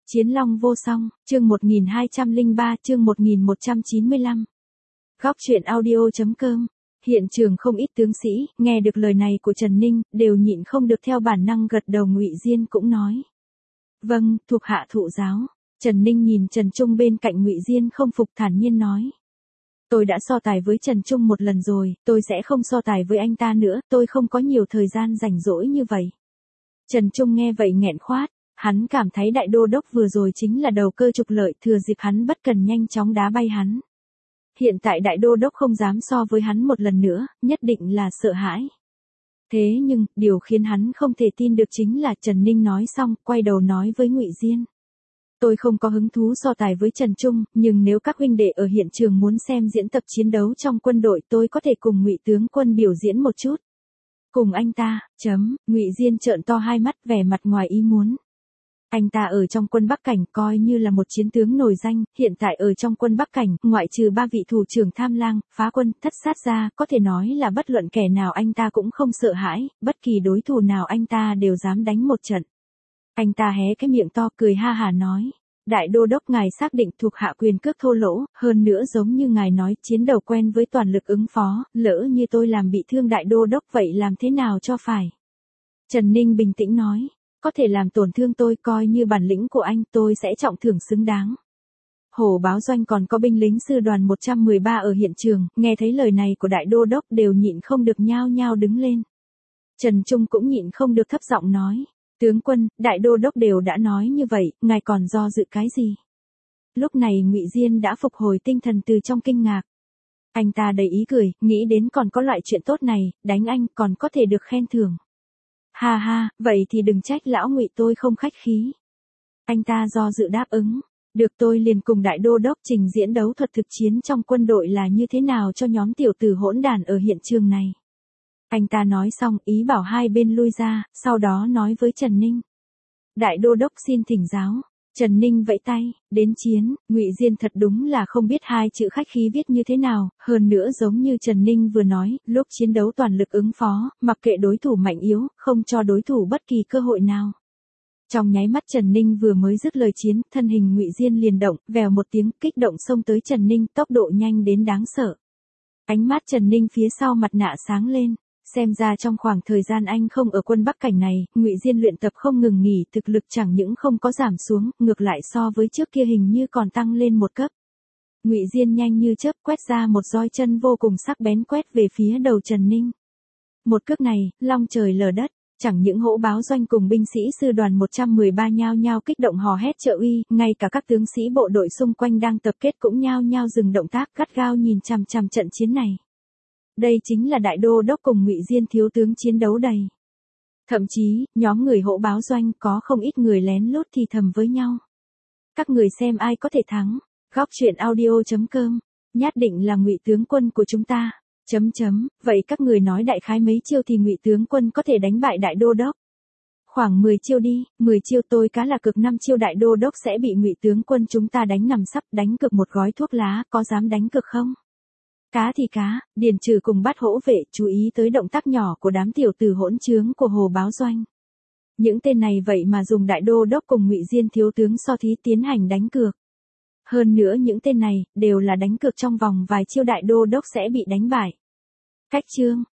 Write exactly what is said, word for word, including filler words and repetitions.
Chiến long vô song, chương một nghìn hai trăm lẻ ba, chương một nghìn một trăm chín mươi lăm. Góc truyện audio chấm com. Hiện trường không ít tướng sĩ, nghe được lời này của Trần Ninh, đều nhịn không được theo bản năng gật đầu. Ngụy Diên cũng nói: "Vâng, thuộc hạ thụ giáo." Trần Ninh nhìn Trần Trung bên cạnh Ngụy Diên không phục, thản nhiên nói: "Tôi đã so tài với Trần Trung một lần rồi, tôi sẽ không so tài với anh ta nữa, tôi không có nhiều thời gian rảnh rỗi như vậy." Trần Trung nghe vậy nghẹn khoát, hắn cảm thấy đại đô đốc vừa rồi chính là đầu cơ trục lợi, thừa dịp hắn bất cần nhanh chóng đá bay hắn. Hiện tại đại đô đốc không dám so với hắn một lần nữa, nhất định là sợ hãi. Thế nhưng, điều khiến hắn không thể tin được chính là Trần Ninh nói xong, quay đầu nói với Ngụy Diên: "Tôi không có hứng thú so tài với Trần Trung, nhưng nếu các huynh đệ ở hiện trường muốn xem diễn tập chiến đấu trong quân đội, tôi có thể cùng Ngụy tướng quân biểu diễn một chút." "Cùng anh ta?" Chấm, Ngụy Diên trợn to hai mắt, vẻ mặt ngoài ý muốn. Anh ta ở trong quân Bắc Cảnh coi như là một chiến tướng nổi danh, hiện tại ở trong quân Bắc Cảnh, ngoại trừ ba vị thủ trưởng Tham Lang, Phá Quân, Thất Sát ra, có thể nói là bất luận kẻ nào anh ta cũng không sợ hãi, bất kỳ đối thủ nào anh ta đều dám đánh một trận. Anh ta hé cái miệng to cười ha hả nói: "Đại đô đốc ngài xác định thuộc hạ quyền cước thô lỗ, hơn nữa giống như ngài nói, chiến đầu quen với toàn lực ứng phó, lỡ như tôi làm bị thương đại đô đốc vậy làm thế nào cho phải?" Trần Ninh bình tĩnh nói: "Có thể làm tổn thương tôi, coi như bản lĩnh của anh, tôi sẽ trọng thưởng xứng đáng." Hổ Báo Doanh còn có binh lính sư đoàn một trăm mười ba ở hiện trường, nghe thấy lời này của đại đô đốc đều nhịn không được nhao nhao đứng lên. Trần Trung cũng nhịn không được thấp giọng nói: "Tướng quân, đại đô đốc đều đã nói như vậy, ngài còn do dự cái gì?" Lúc này Ngụy Diên đã phục hồi tinh thần từ trong kinh ngạc. Anh ta đầy ý cười, nghĩ đến còn có loại chuyện tốt này, đánh anh còn có thể được khen thưởng. "Ha ha, vậy thì đừng trách lão Ngụy tôi không khách khí." Anh ta do dự đáp ứng: "Được, tôi liền cùng đại đô đốc trình diễn đấu thuật thực chiến trong quân đội là như thế nào cho nhóm tiểu tử hỗn đản ở hiện trường này." Anh ta nói xong, ý bảo hai bên lui ra, sau đó nói với Trần Ninh: "Đại đô đốc xin thỉnh giáo." Trần Ninh vẫy tay: "Đến chiến." Ngụy Diên thật đúng là không biết hai chữ khách khí viết như thế nào, hơn nữa giống như Trần Ninh vừa nói, lúc chiến đấu toàn lực ứng phó, mặc kệ đối thủ mạnh yếu, không cho đối thủ bất kỳ cơ hội nào. Trong nháy mắt Trần Ninh vừa mới dứt lời chiến, thân hình Ngụy Diên liền động, vèo một tiếng, kích động xông tới Trần Ninh, tốc độ nhanh đến đáng sợ. Ánh mắt Trần Ninh phía sau mặt nạ sáng lên. Xem ra trong khoảng thời gian anh không ở quân Bắc Cảnh này, Ngụy Diên luyện tập không ngừng nghỉ, thực lực chẳng những không có giảm xuống, ngược lại so với trước kia hình như còn tăng lên một cấp. Ngụy Diên nhanh như chớp quét ra một roi chân vô cùng sắc bén quét về phía đầu Trần Ninh. Một cước này, long trời lở đất, chẳng những Hổ Báo Doanh cùng binh sĩ sư đoàn một trăm mười ba nhao nhao kích động hò hét trợ uy, ngay cả các tướng sĩ bộ đội xung quanh đang tập kết cũng nhao nhao dừng động tác, gắt gao nhìn chằm chằm trận chiến này. Đây chính là đại đô đốc cùng Ngụy Diên thiếu tướng chiến đấu đầy. Thậm chí, nhóm người Hổ Báo Doanh có không ít người lén lút thì thầm với nhau: "Các người xem ai có thể thắng." Góc truyện audio chấm com. "Nhất định là Ngụy tướng quân của chúng ta." Chấm chấm, vậy các người nói đại khái mấy chiêu thì Ngụy tướng quân có thể đánh bại đại đô đốc? Khoảng mười chiêu đi, mười chiêu tôi cá là cực năm chiêu đại đô đốc sẽ bị Ngụy tướng quân chúng ta đánh nằm sấp, đánh cực một gói thuốc lá, có dám đánh cực không? Cá thì cá, Điền Trừ cùng Bát Hổ Vệ chú ý tới động tác nhỏ của đám tiểu tử hỗn trướng của Hổ Báo Doanh. Những tên này vậy mà dùng đại đô đốc cùng Ngụy Diên thiếu tướng so thí tiến hành đánh cược. Hơn nữa những tên này, đều là đánh cược trong vòng vài chiêu đại đô đốc sẽ bị đánh bại. Cách chương,